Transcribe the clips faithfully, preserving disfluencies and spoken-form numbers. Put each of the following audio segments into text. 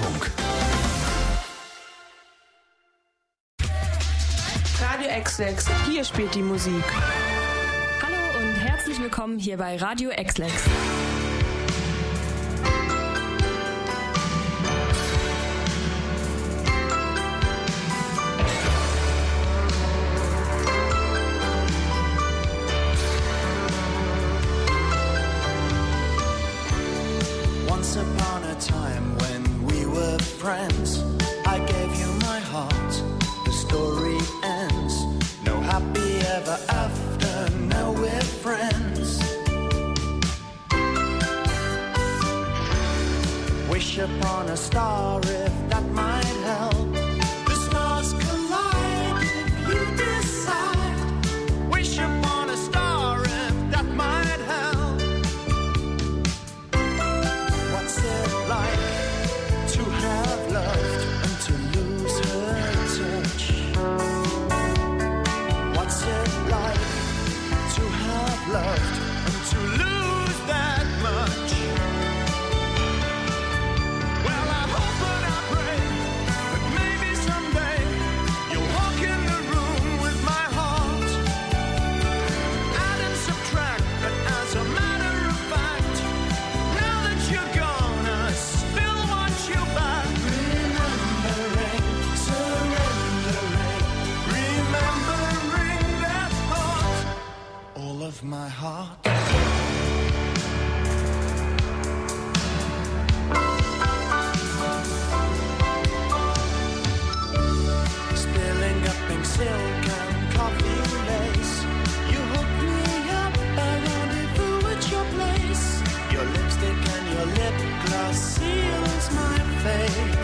Deutschlandfunk. Radio X-Lex, hier spielt die Musik. Hallo und herzlich willkommen hier bei Radio X-Lex. Once upon a time when we were friends, I gave you my heart, the story ends. No happy ever after, now we're friends. Wish upon a star if that might help. The stars collide if you decide. Wish upon a star if that might help. What's it like to have loved and to lose her touch? What's it like to have loved and to lose that much? Well, I hope and I pray that maybe someday you'll walk in the room with my heart. Add and subtract, but as a matter of fact, now that you're gone, I still want you back. Remembering, surrendering, remembering that thought, all of my heart. Spilling up pink silk and coffee lace. You hook me up, I rendezvous at your place. Your lipstick and your lip gloss seals my fate.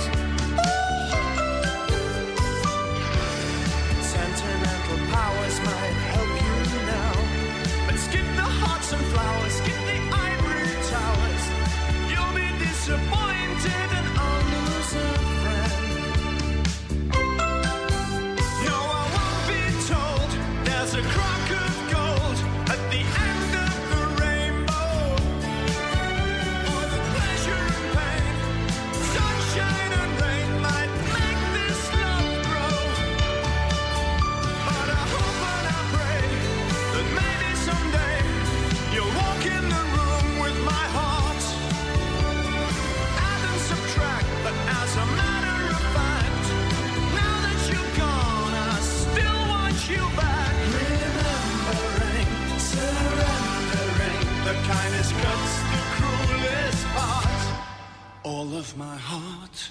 Sentimental powers might help you now, but skip the hearts and flowers, skip the ivory towers. You'll be disappointed and I'll lose a friend. No, I won't be told there's a crock of gold at the end of the rainbow. Or the pleasure and pain, sunshine and rain might make this love grow. But I hope and I pray that maybe someday you'll walk in the room with my heart. Add and subtract, but as a matter of fact, now that you're gone, I still want you back. Remembering, surrendering, the kindest cuts the cruelest part, all of my heart.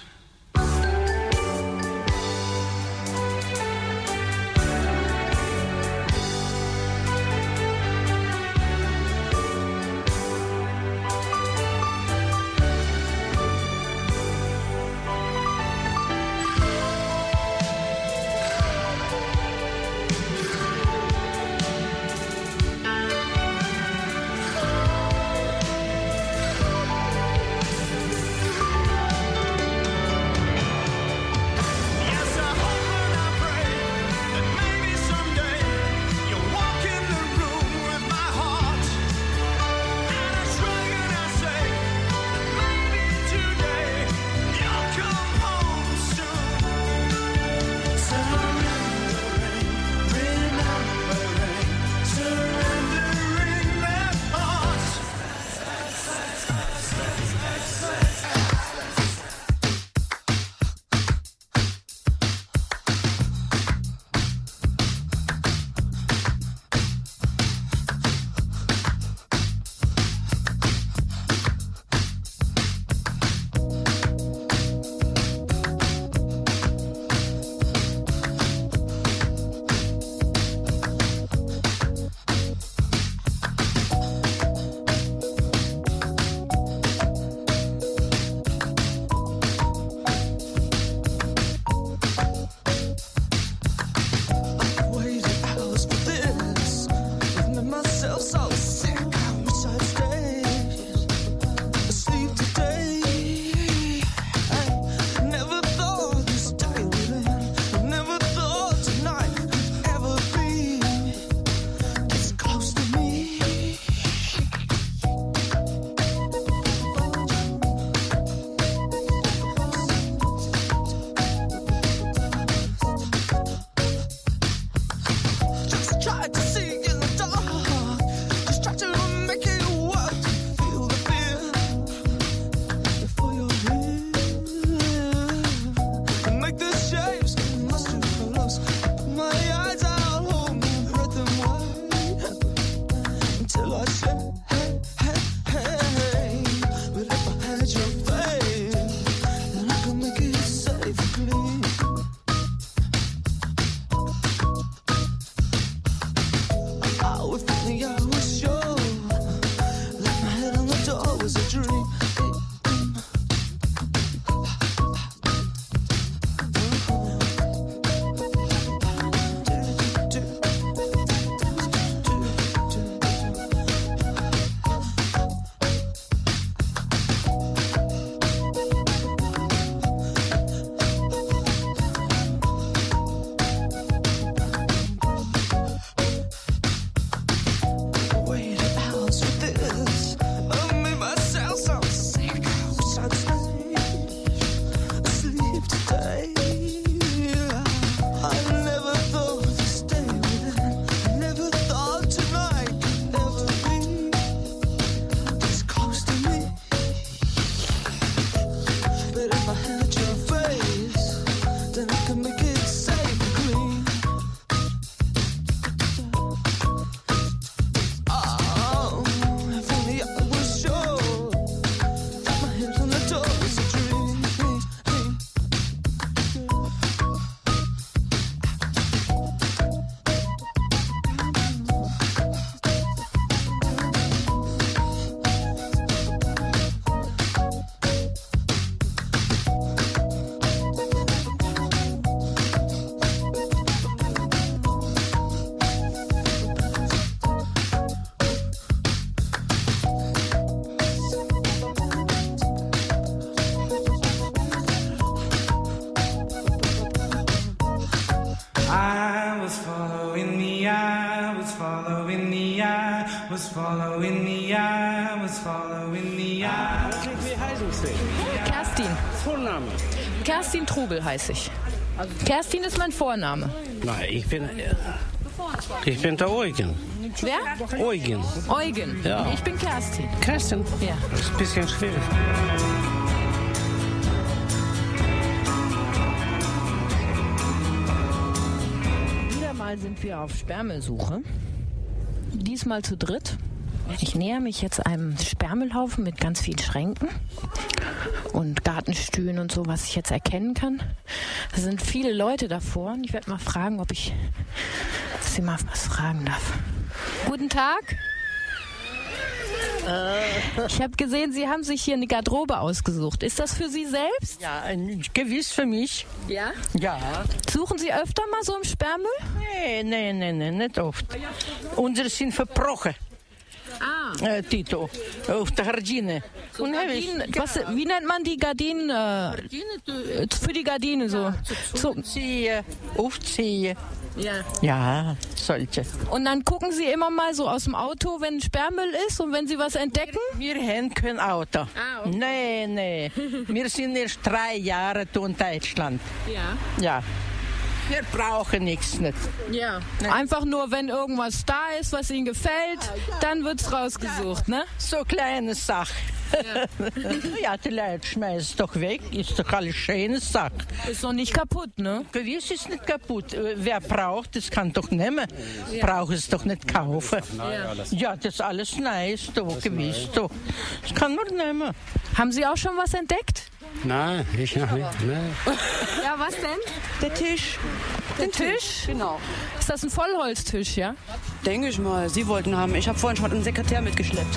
I had your face, then I could make it safe and clean. Oh, if only I was sure that my hands on the door was a dream. I was following the eye, was following the eye, was following the eye, was following the eye. Wie heißen Sie? Kerstin. Vorname? Kerstin Trubel heiße ich. Kerstin ist mein Vorname. Nein, ich bin, ich bin der Eugen. Wer? Eugen. Eugen. Ja. Ich bin Kerstin. Kerstin? Ja. Das ist ein bisschen schwierig. Wieder mal sind wir auf Sperrmüllsuche. Diesmal zu dritt. Ich näher mich jetzt einem Sperrmüllhaufen mit ganz vielen Schränken und Gartenstühlen und so, was ich jetzt erkennen kann. Da sind viele Leute davor und ich werde mal fragen, ob ich Sie mal was fragen darf. Guten Tag. Ich habe gesehen, Sie haben sich hier eine Garderobe ausgesucht. Ist das für Sie selbst? Ja, gewiss für mich. Ja. Ja. Suchen Sie öfter mal so im Sperrmüll? Nee, nee, nee, nee, nicht oft. Unsere sind verbrochen. Ah. Äh, Tito, auf der Gardine. So Und hab ich- Gardinen, was, wie nennt man die Gardinen? Äh, Gardine, du, für die Gardine so. so. ziehen, aufziehen. Ja. Ja, solche. Und dann gucken Sie immer mal so aus dem Auto, wenn Sperrmüll ist und wenn Sie was entdecken? Wir haben kein Auto. Ah, okay. Nee, nee. Wir sind erst drei Jahre da in Deutschland. Ja. Ja. Wir brauchen nichts nicht. Ja. Einfach nur, wenn irgendwas da ist, was Ihnen gefällt, dann wird's rausgesucht, ne? So kleine Sache. Ja, die Leute schmeißen doch weg. Ist doch alles schöne Sache. Ist noch nicht kaputt, ne? Gewiss ist nicht kaputt. Äh, Wer braucht, das kann doch nehmen. Braucht es doch nicht kaufen. Ja, das ist alles nice, doch, gewiss, doch. Das kann man nehmen. Haben Sie auch schon was entdeckt? Nein, ich noch nicht. Nein. Ja, was denn? Der Tisch. Den Tisch? Genau. Ist das ein Vollholztisch, ja? Denke ich mal. Sie wollten haben. Ich habe vorhin schon einen Sekretär mitgeschleppt.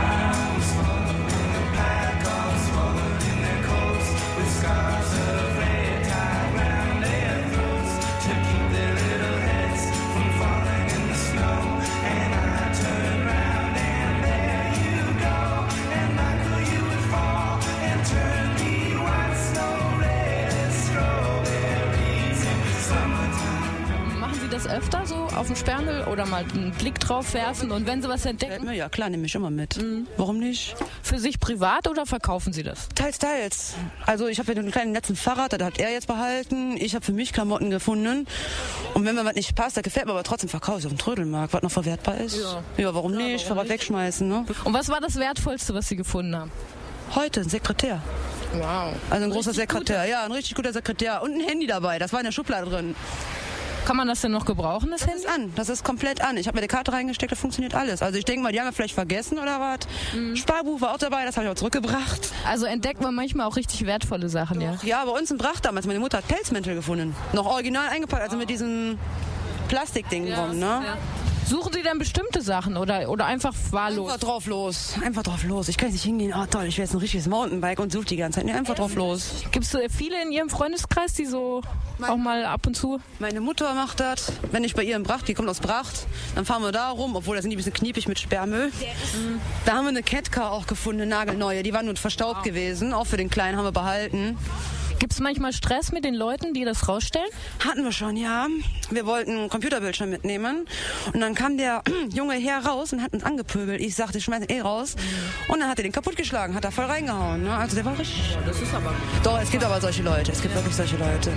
Machen Sie das öfter so auf dem Sperrmüll oder mal einen Blick drauf werfen und wenn Sie was entdecken, Ja, klar, nehme ich immer mit. Warum nicht? für sich privat oder verkaufen Sie das? Teils, teils. Also ich habe ja einen kleinen letzten Fahrrad, das hat er jetzt behalten. Ich habe für mich Klamotten gefunden. Und wenn mir was nicht passt, da gefällt mir aber trotzdem verkaufe ich auf dem Trödelmarkt, was noch verwertbar ist. Ja. Ja, warum nicht? Für was wegschmeißen, ne? Und was war das Wertvollste, was Sie gefunden haben? Heute ein Sekretär. Wow. Also ein großer Sekretär. Ja, ein richtig guter Sekretär. Und ein Handy dabei, das war in der Schublade drin. Kann man das denn noch gebrauchen, das, Das Handy? ist an, das ist komplett an. Ich habe mir die Karte reingesteckt, da funktioniert alles. Also ich denke mal, die haben wir vielleicht vergessen oder was. Sparbuch war auch dabei, das habe ich auch zurückgebracht. Also entdeckt man manchmal auch richtig wertvolle Sachen, ja? Ja, bei uns im Brach damals, meine Mutter hat Pelzmäntel gefunden. Noch original eingepackt, also mit diesem Plastikding rum, ne? Ja. Suchen Sie denn bestimmte Sachen oder, oder einfach wahllos? Einfach drauf los, einfach drauf los. Ich kann jetzt nicht hingehen, oh toll, ich will jetzt ein richtiges Mountainbike und suche die ganze Zeit. Nee, einfach drauf los. Gibt es viele in Ihrem Freundeskreis, die so auch mal ab und zu... Meine Mutter macht das, wenn ich bei ihr im Bracht, die kommt aus Bracht, dann fahren wir da rum, obwohl da sind die ein bisschen kniepig mit Sperrmüll. Da haben wir eine Catcar auch gefunden, eine nagelneue, die war nun verstaubt gewesen, auch für den Kleinen haben wir behalten. Gibt es manchmal Stress mit den Leuten, die das rausstellen? Hatten wir schon, ja. Wir wollten einen Computerbildschirm mitnehmen und dann kam der junge Herr raus und hat uns angepöbelt. Ich sagte, ich schmeiß ihn eh raus. Und dann hat er den kaputtgeschlagen, hat er voll reingehauen. Ne? Also der war richtig... Das ist aber... Doch, es gibt aber solche Leute, es gibt wirklich solche Leute.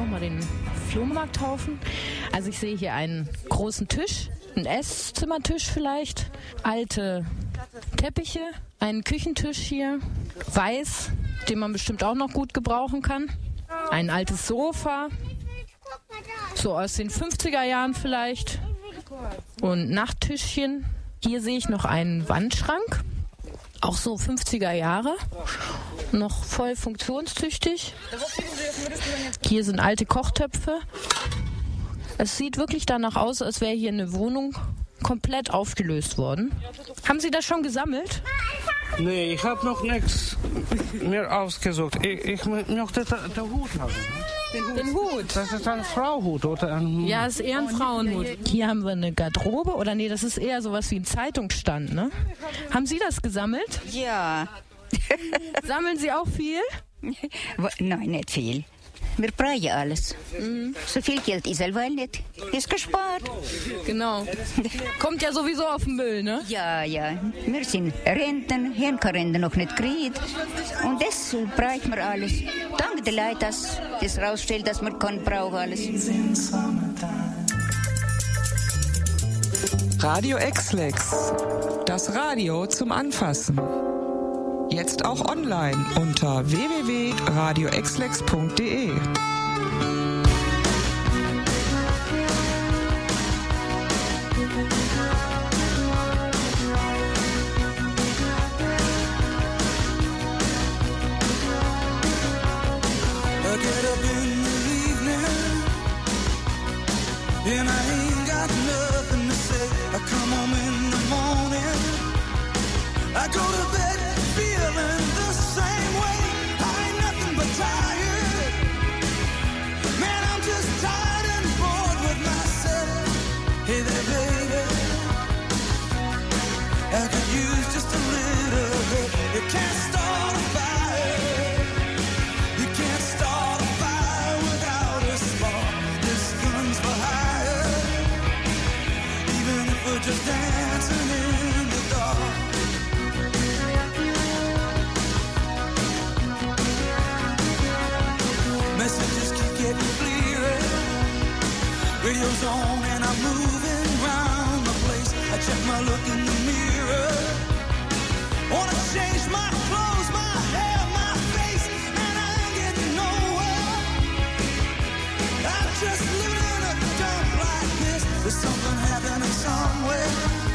nochmal den Flohmarkthaufen. Also ich sehe hier einen großen Tisch, einen Esszimmertisch vielleicht, alte Teppiche, einen Küchentisch hier, weiß, den man bestimmt auch noch gut gebrauchen kann, ein altes Sofa, so aus den fünfziger Jahren vielleicht, und Nachttischchen. Hier sehe ich noch einen Wandschrank, auch so fünfziger Jahre, noch voll funktionstüchtig. Hier sind alte Kochtöpfe. Es sieht wirklich danach aus, als wäre hier eine Wohnung komplett aufgelöst worden. Haben Sie das schon gesammelt? Nee, ich habe noch nichts mehr ausgesucht. Ich, ich möchte den Hut haben. Den Hut. Den Hut. Das ist ein Frauenhut oder ein... Ja, ist eher ein Frauenhut. Hier haben wir eine Garderobe, oder nee, das ist eher sowas wie ein Zeitungsstand, ne? Haben Sie das gesammelt? Ja. Sammeln Sie auch viel? Nein, nicht viel. Wir brauchen alles. Mhm. So viel Geld ist weil nicht. Ist gespart. Genau. Kommt ja sowieso auf den Müll, ne? Ja, ja. Wir sind Renten, haben keine Rente noch nicht gekriegt. Und das brauchen wir alles. Danke den Leuten, dass das rausstellt, dass man kann, brauchen alles. Radio X-Lex. Das Radio zum Anfassen. Jetzt auch online unter w w w punkt radio x lex punkt d e. Radio's on and I'm moving round the place. I check my look in the mirror. Wanna change my clothes, my hair, my face, and I ain't getting nowhere. I'm just living in a dump like this. There's something happening somewhere.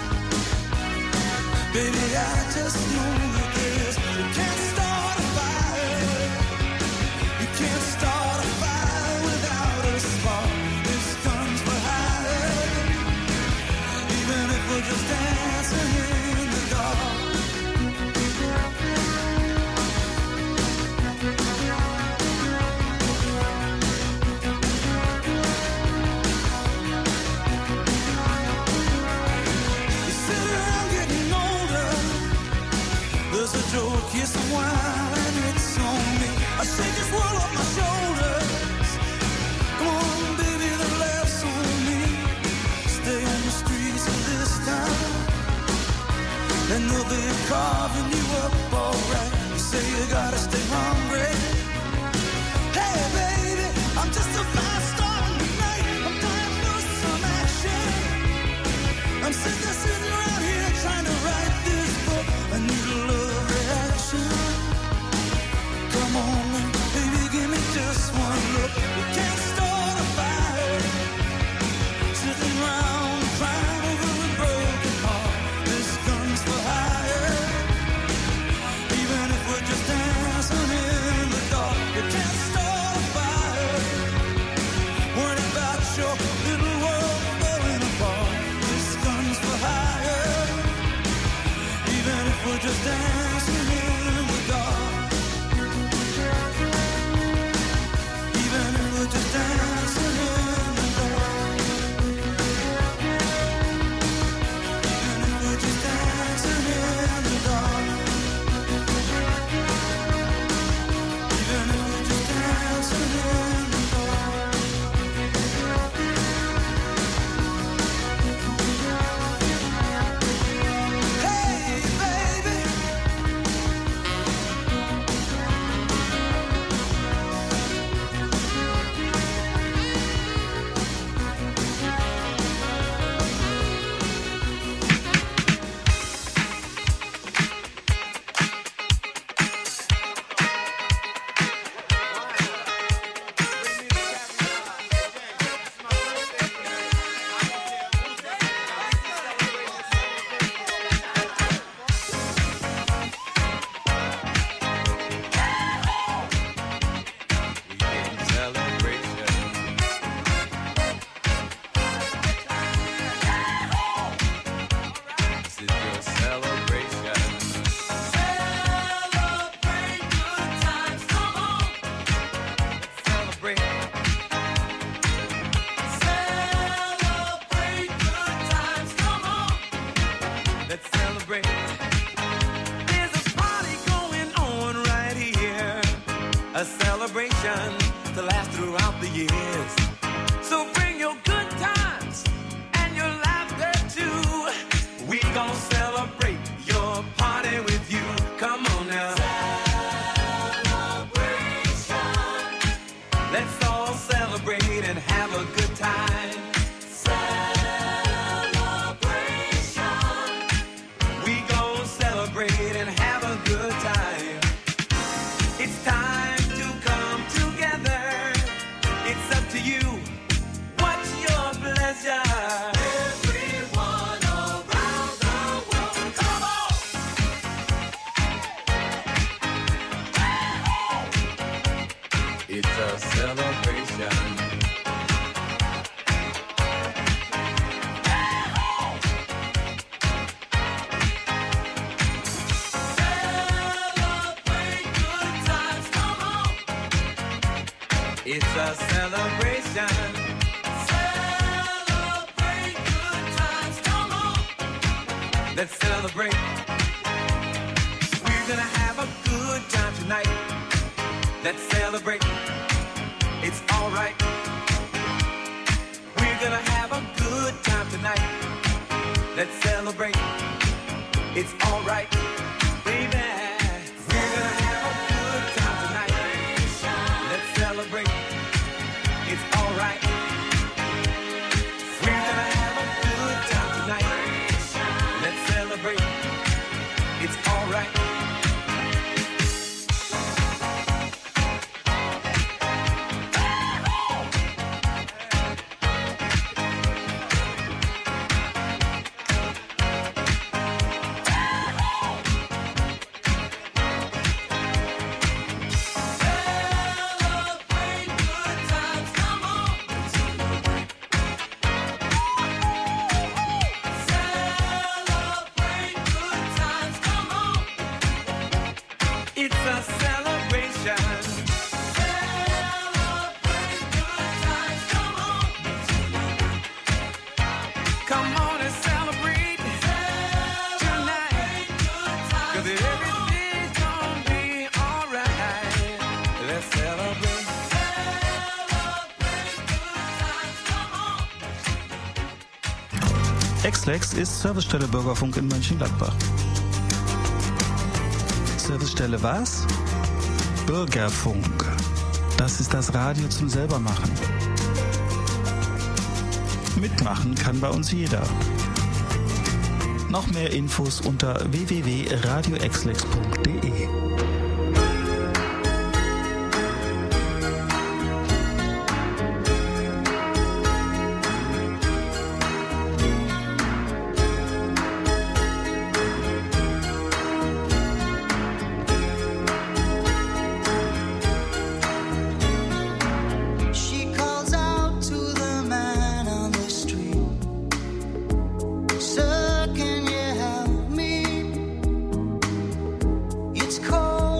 Baby, I just know that this. You can't start a fire. You can't start a fire without a spark. We're just dancing in the dark. You sit around getting older. There's a joke, here's some wine, and it's on me. I shake this world off my shoulders. Come on, baby, the laughs on me. Stay on the streets of this town, and they'll be carving you up alright. You say you gotta stay hungry. Hey baby, I'm just a fast star tonight. I'm dying for some action. I'm sitting, sitting around here trying to write this book. I need a love reaction. Come on, baby, give me just one look. We can't start a fire sitting around crying over a broken heart. This gun's for hire. Even if we're just dancing in the dark, you can't start a fire. Worried about your little world falling apart. This gun's for hire. Even if we're just dancing in the dark. Even if we're just dancing in the dark. Even if we're just dancing in the dark. Even if we're just dancing in the dark. Hey baby, celebrate. There's a party going on right here, a celebration to last throughout the years. So bring your good times and your laughter too. We gon' celebrate your party with you. Come on now. Let's all celebrate and have a good time. Celebration. We gon' celebrate and have a good time. It's time to come together. It's up to you. What's your pleasure? Everyone around the world, come on! It's a celebration. Celebrate good times, come on. It's a celebration. Celebrate good times, come on. Let's celebrate. We're gonna have a good time tonight. Let's celebrate. It's alright. We're gonna have a good time tonight. Let's celebrate. It's alright, baby. We're gonna have a good time tonight. Let's celebrate. It's alright. We're gonna have a good time tonight. Let's celebrate. It's alright. Celebrate good times, come on. Celebrate good times, come on. It's a celebration. Celebrate good times, come on. Come on and celebrate tonight. 'Cause everything's gonna be alright. Let's celebrate. Exlex ist Servicestelle Bürgerfunk in Mönchengladbach. Servicestelle was? Bürgerfunk. Das ist das Radio zum Selbermachen. Mitmachen kann bei uns jeder. Noch mehr Infos unter w w w punkt radio exlex punkt d e. She calls out to the man on the street. Sir, can you help me? It's cold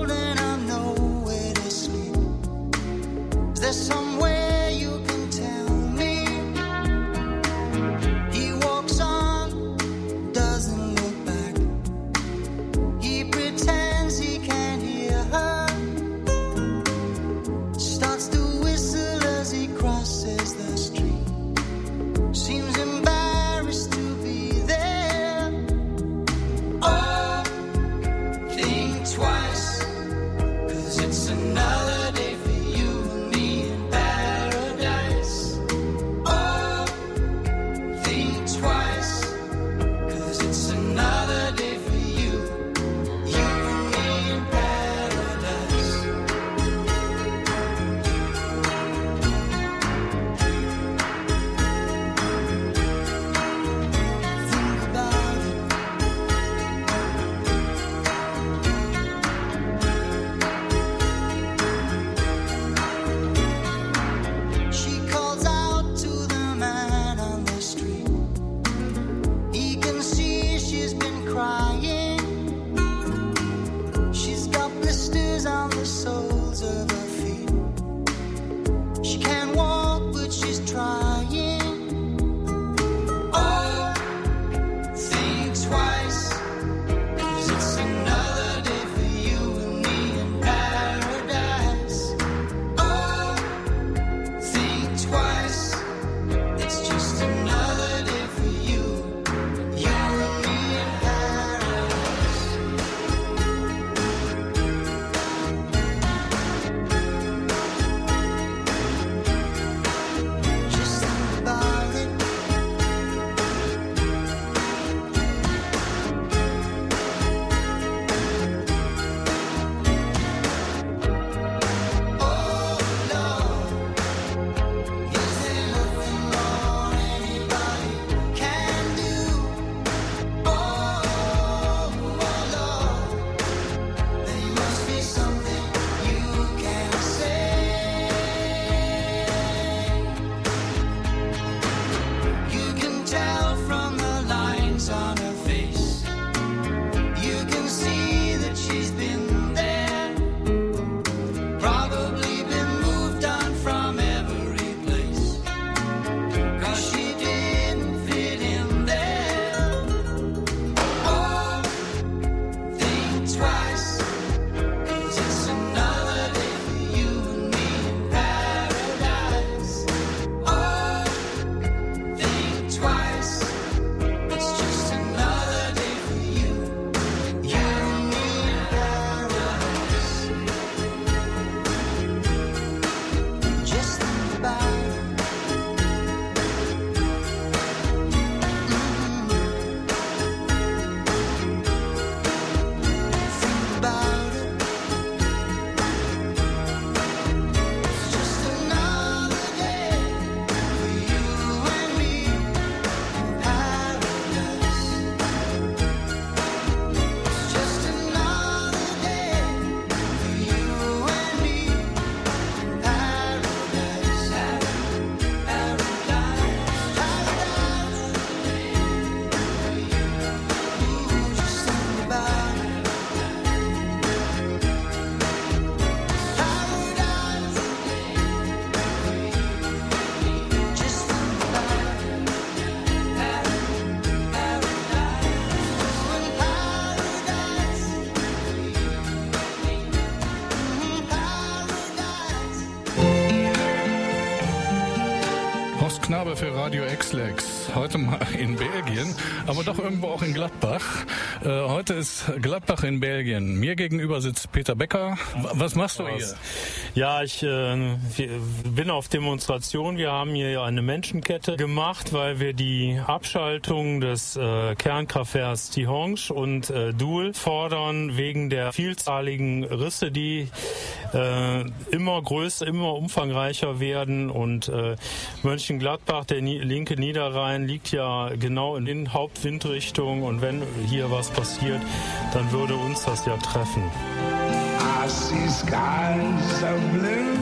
Knabe für Radio X-Lex. Heute mal in Belgien, aber doch irgendwo auch in Gladbach. Äh, heute ist Gladbach in Belgien. Mir gegenüber sitzt Peter Becker. Was machst du hier? Ja, ich äh, bin auf Demonstration. Wir haben hier eine Menschenkette gemacht, weil wir die Abschaltung des äh, Kernkraftwerks Tihange und äh, Doel fordern wegen der vielzahligen Risse, die äh, immer größer, immer umfangreicher werden. Und äh, Mönchengladbach, der Ni- linke Niederrhein, liegt ja genau in den Hauptwindrichtungen. Und wenn hier was passiert, dann würde uns das ja treffen. I see skies of blue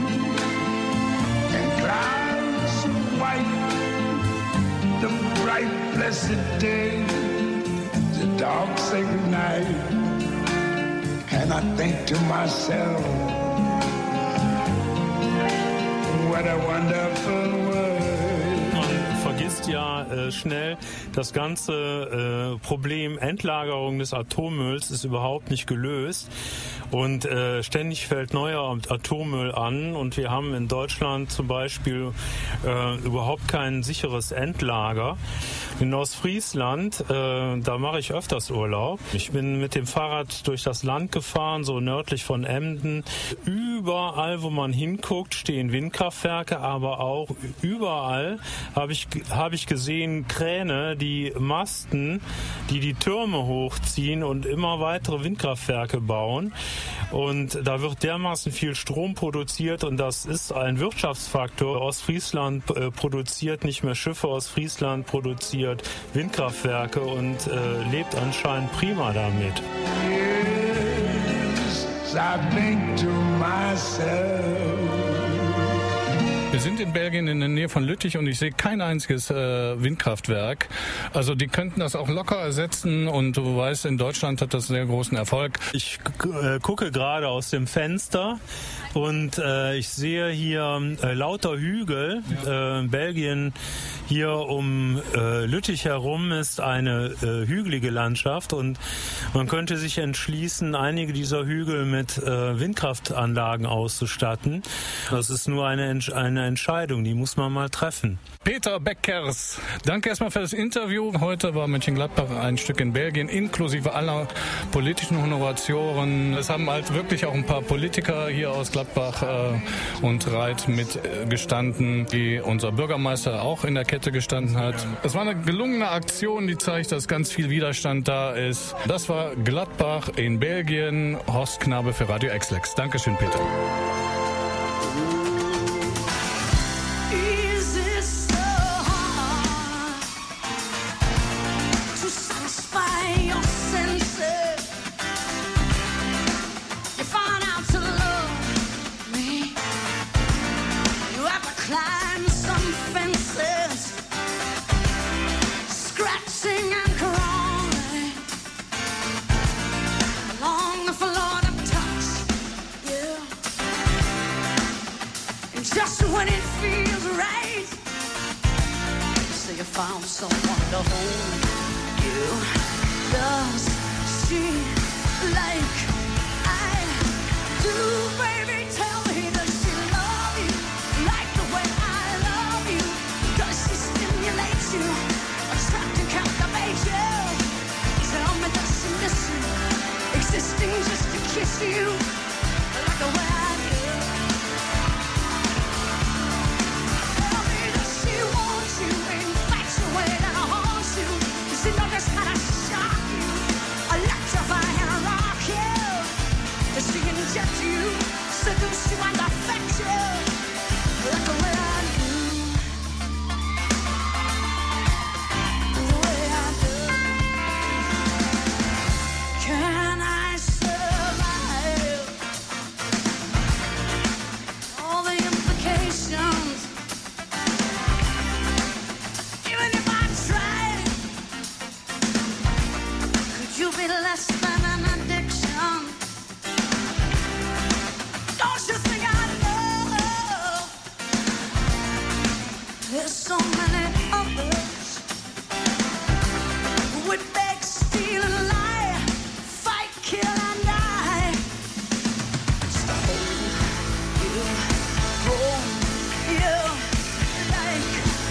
and clouds of white. The bright blessed day, the dark sacred night. And I think to myself, what a wonderful world. Man vergisst ja äh, schnell, das ganze äh, Problem Endlagerung des Atommülls ist überhaupt nicht gelöst. Und äh, ständig fällt neuer Atommüll an. Und wir haben in Deutschland zum Beispiel äh, überhaupt kein sicheres Endlager. In Ostfriesland, äh, da mache ich öfters Urlaub. Ich bin mit dem Fahrrad durch das Land gefahren, so nördlich von Emden. Überall, wo man hinguckt, stehen Windkraftwerke, aber auch überall habe ich, hab ich gesehen Kräne, die Masten, die die Türme hochziehen und immer weitere Windkraftwerke bauen. Und da wird dermaßen viel Strom produziert und das ist ein Wirtschaftsfaktor. Ostfriesland äh, produziert nicht mehr Schiffe, Ostfriesland produziert Windkraftwerke und äh, lebt anscheinend prima damit. Yes, I think to myself. Wir sind in Belgien in der Nähe von Lüttich und ich sehe kein einziges äh, Windkraftwerk. Also die könnten das auch locker ersetzen und du weißt, in Deutschland hat das sehr großen Erfolg. Ich äh, gucke gerade aus dem Fenster und äh, ich sehe hier äh, lauter Hügel. Ja. Äh, Belgien hier um äh, Lüttich herum ist eine äh, hügelige Landschaft und man könnte sich entschließen, einige dieser Hügel mit äh, Windkraftanlagen auszustatten. Das ist nur eine, Entsch- eine Entscheidung, die muss man mal treffen. Peter Beckers, danke erstmal für das Interview. Heute war Mönchengladbach ein Stück in Belgien, inklusive aller politischen Honoratioren. Es haben halt wirklich auch ein paar Politiker hier aus Gladbach äh, und Reit mitgestanden, die unser Bürgermeister auch in der Kette gestanden hat. Es war eine gelungene Aktion, die zeigt, dass ganz viel Widerstand da ist. Das war Gladbach in Belgien. Horst Knabe für Radio X-Lex. Dankeschön, Peter. Found someone to hold you. Does she like I do? Baby, tell me, does she love you like the way I love you? Does she stimulate you, attract and captivate you? Tell me, does she miss you, existing just to kiss you like the way I do? Tell me, does she want you? Way that I haunt you, you see, know just how to shock you, electrify and rock you. Does she inject you, seduce you and affect you like the way I do? The way I do. Can I survive all the implications? You be less than an addiction. Don't you think I know? There's so many others who would beg, steal, and lie, fight, kill, and die. Just to hold you, hold you like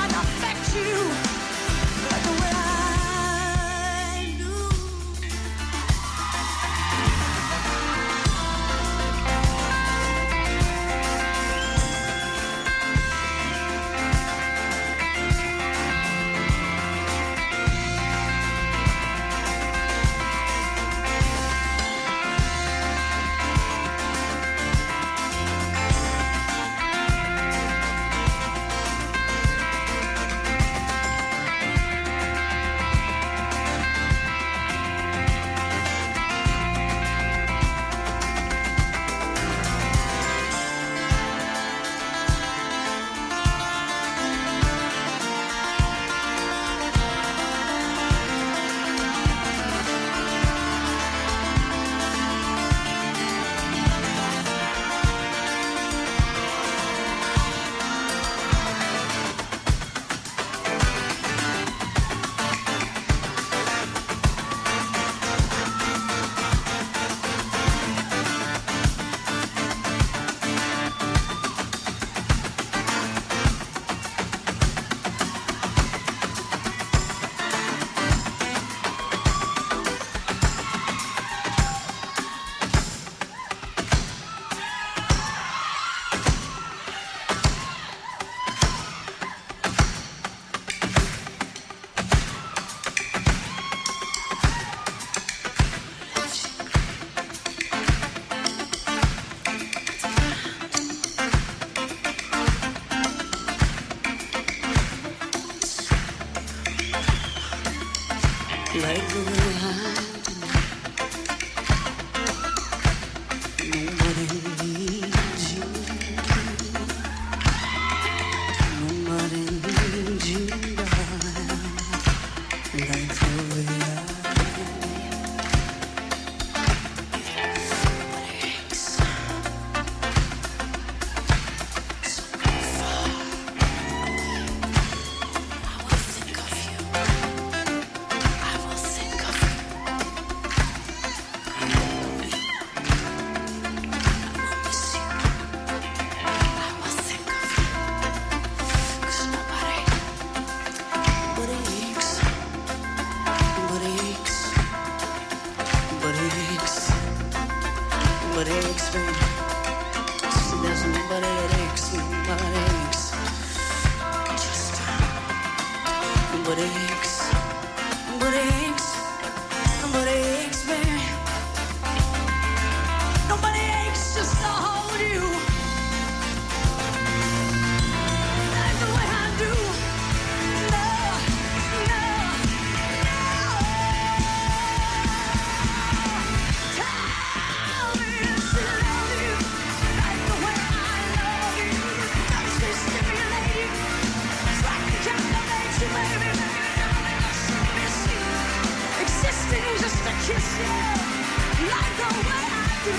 and affect you like the way I do. Like the way I do. Nobody needs you. Nobody needs you, darling. Like the way I do. Breaks so far. I will think of you. I will think of you. I will miss you. I will think of you. 'Cause nobody, nobody aches, nobody aches, nobody aches, nobody aches, baby. So there's nobody that aches, nobody aches. Just nobody aches, nobody aches, nobody aches, baby. Nobody aches just to hold you like the way I do. No, no, no. Tell me if she loves you like the way I love you. Does she stimulate you? It's like the captivate you, baby, baby. Darling, I sure miss you. Existing just to kiss you like the way I do.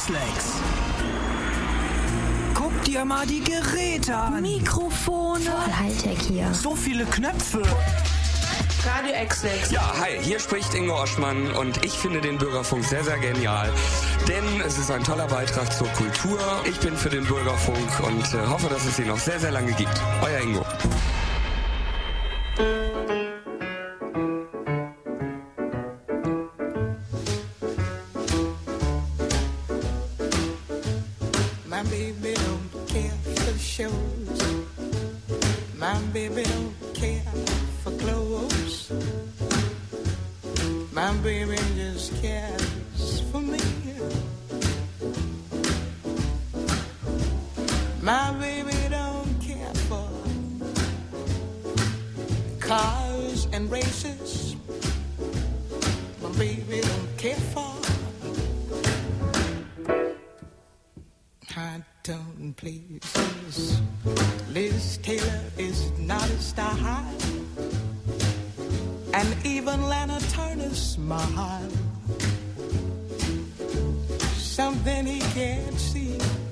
X-Lex. Guck dir mal die Geräte an. Mikrofone. Voll Hightech hier. So viele Knöpfe. Radio X-Lex. Ja, hi, hier spricht Ingo Oschmann und ich finde den Bürgerfunk sehr, sehr genial, denn es ist ein toller Beitrag zur Kultur. Ich bin für den Bürgerfunk und äh, hoffe, dass es ihn noch sehr, sehr lange gibt. Euer Ingo. My baby don't care for shows. My baby don't care for clothes. My baby just cares for me. My baby don't care for cars and races. My baby don't care for high tone places. Liz Taylor is not a star high, and even Lana Turner's smile, something he can't see.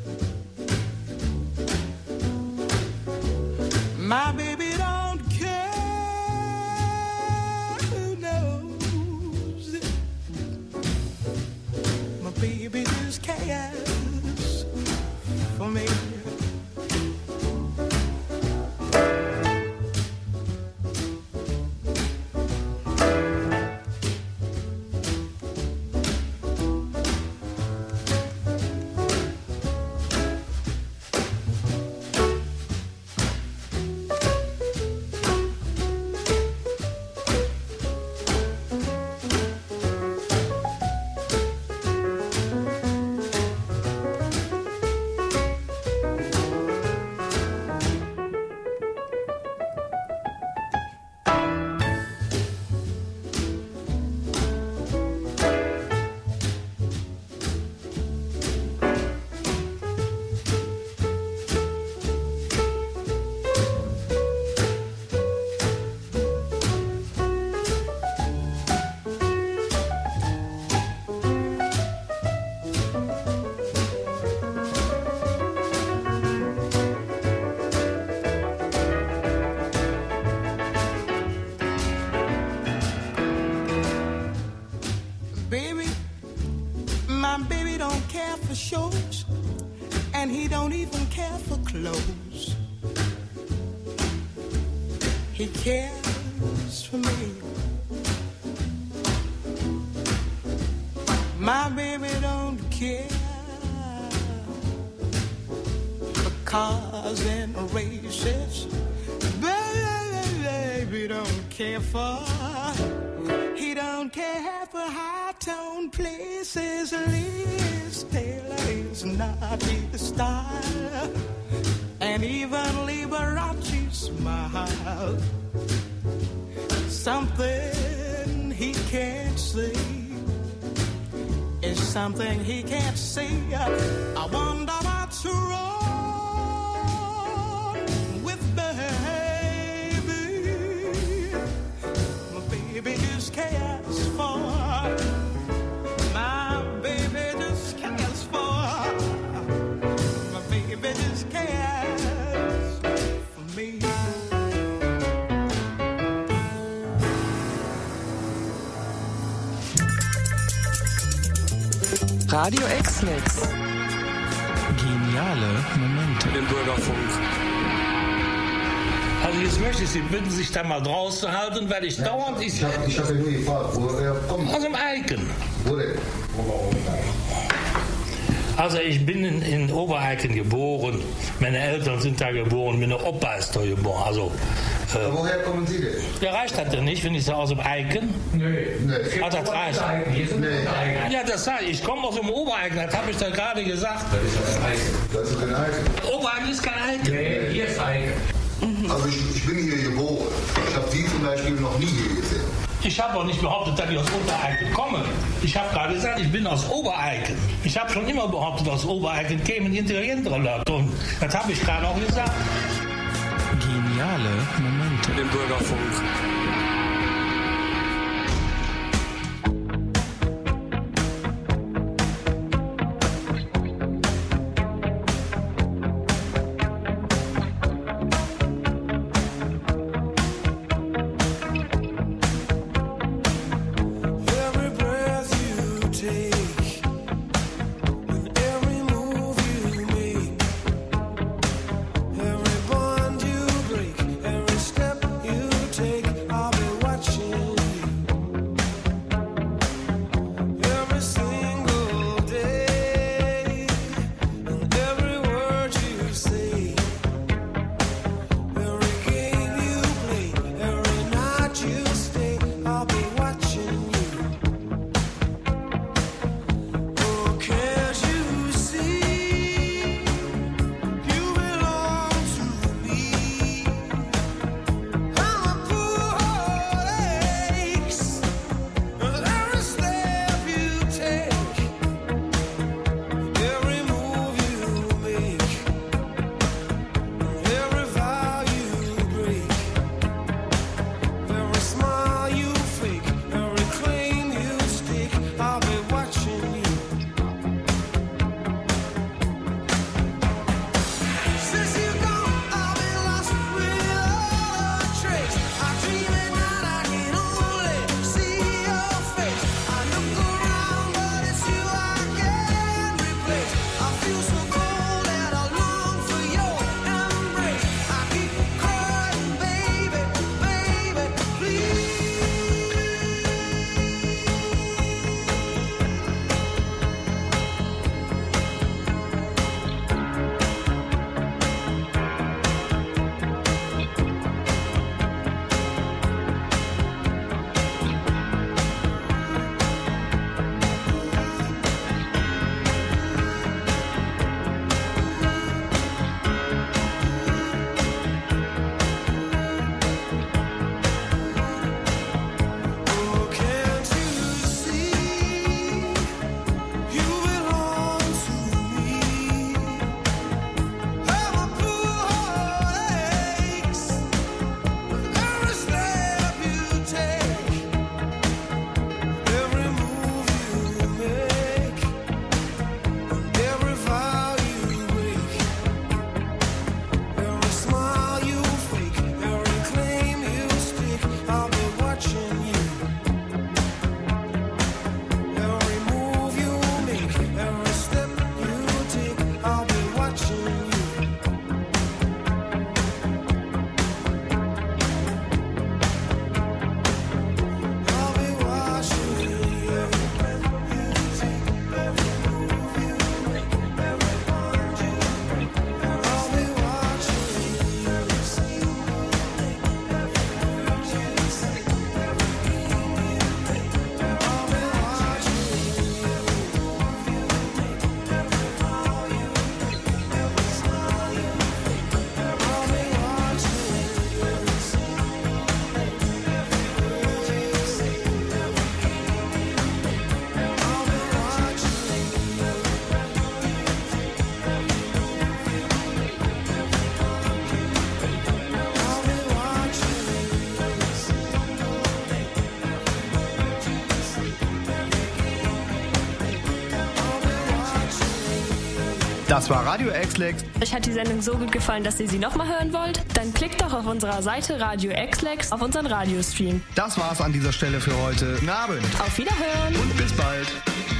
My baby don't care who knows. My baby just cares for me. Shows, and he don't even care for clothes. He cares for me. My baby don't care for cars and races. Baby don't care for. He don't care for high-tone places. Liz Taylor is not his style, and even Liberace smile. Something he can't see is something he can't see. I wonder what's wrong with baby. My baby just cares for. My baby just cares for. My baby just cares for me. Radio X-Lex. Geniale Momente. Im Bürgerfunk. Also jetzt möchte ich Sie bitten, sich da mal draußen zu halten, weil ich dauernd... Ich, ich habe nur gefragt, wo er kommt. Aus dem Eiken. Wo denn? Also ich bin in, in Obereiken geboren. Meine Eltern sind da geboren. Meine Opa ist da geboren. Also, äh, woher kommen Sie denn? Ja, reicht das denn nicht, wenn ich so aus dem Eiken? Nee. nee. Ah, das reicht. Nee. Ja, das sage ich. Ich komme aus dem Obereiken. Das habe ich da gerade gesagt. Das ist das Eiken. Das ist kein Eiken. Obereiken ist kein Eiken. Nee, hier ist Eiken. Also ich, ich bin hier geboren. Ich habe Sie zum Beispiel noch nie hier gesehen. Ich habe auch nicht behauptet, dass ich aus Obereiken komme. Ich habe gerade gesagt, ich bin aus Obereiken. Ich habe schon immer behauptet, aus Obereiken kämen intelligentere Leute. Und das habe ich gerade auch gesagt. Geniale Momente. Im Bürgerfunk. Das war Radio X-Lex. Euch hat die Sendung so gut gefallen, dass ihr sie nochmal hören wollt? Dann klickt doch auf unserer Seite Radio X-Lex auf unseren Radiostream. Das war's an dieser Stelle für heute. Guten Abend. Auf Wiederhören. Und bis bald.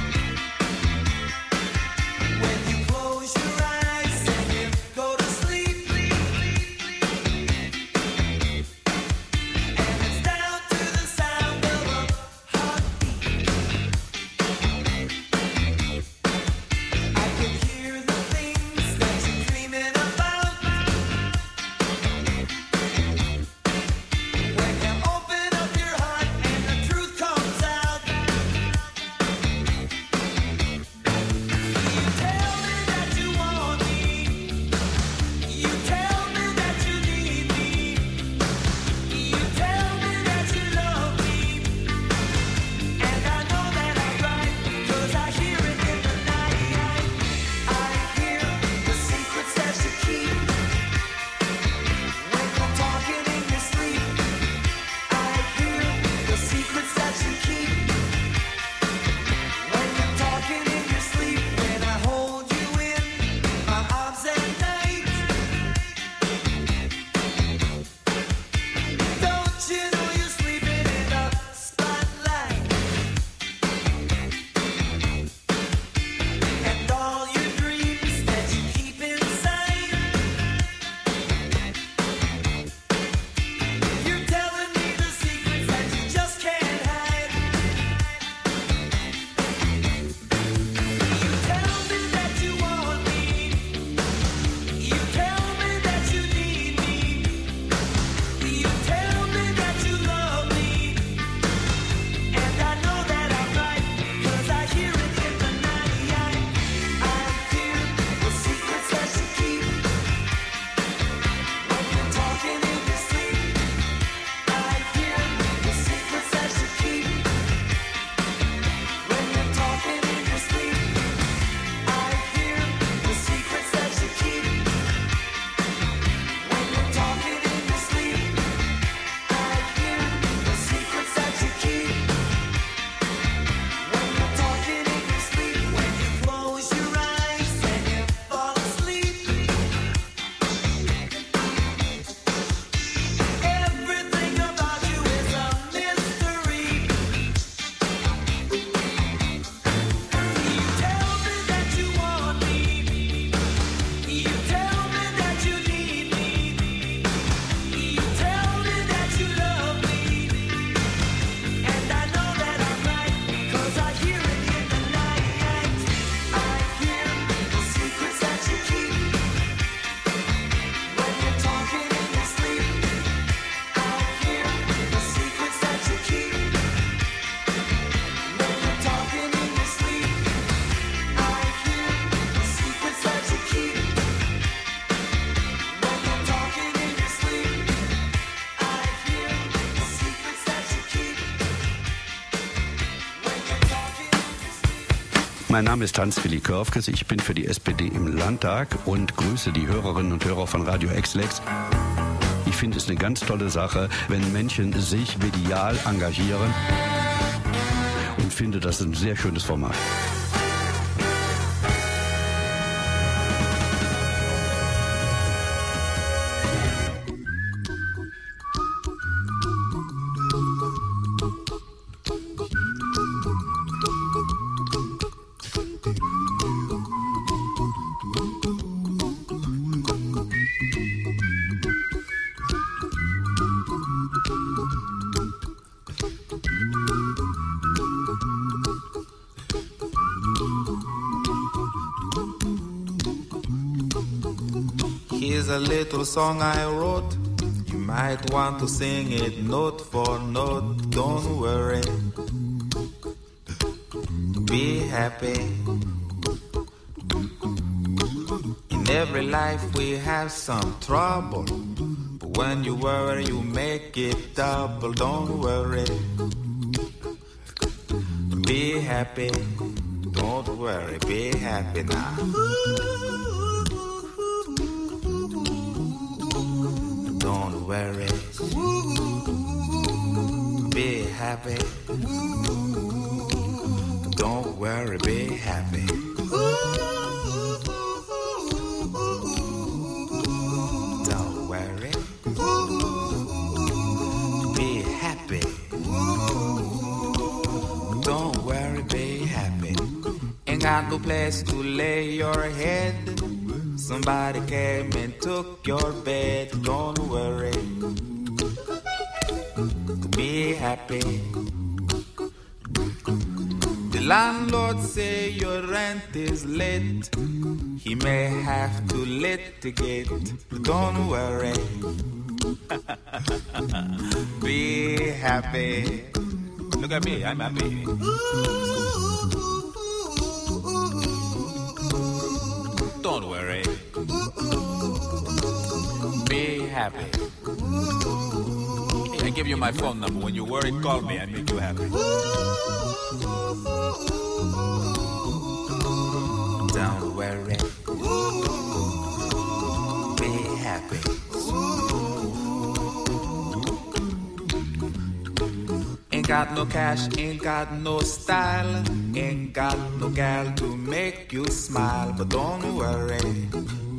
Mein Name ist Hans-Willi Körfkes, ich bin für die S P D im Landtag und grüße die Hörerinnen und Hörer von Radio X-Lex. Ich finde es eine ganz tolle Sache, wenn Menschen sich medial engagieren und finde, das ist ein sehr schönes Format. Here's a little song I wrote. You might want to sing it note for note. Don't worry. Be happy. In every life we have some trouble. But when you worry, you make it double. Don't worry. Be happy. Don't worry. Be happy now. Don't worry, be happy. Don't worry, be happy. got no place to lay your head. Somebody came and took your bed. Don't worry, be happy. The landlord say your rent is late. He may have to litigate. Don't worry, be happy. Look at me, I'm happy. Don't worry, be happy. I give you my phone number. When you're worried, call me. I make you happy. Don't worry, be happy. Ain't got no cash, ain't got no style, ain't got no gal to make you smile. But don't worry,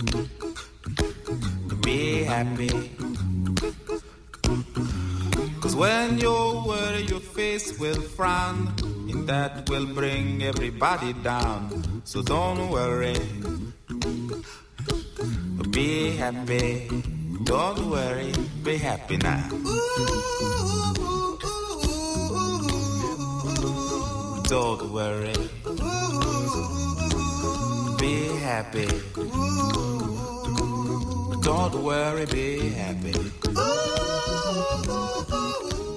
be happy. Cause when you worry, your face will frown, and that will bring everybody down. So don't worry, be happy. Don't worry, be happy now. Don't worry, be happy. Don't worry, be happy.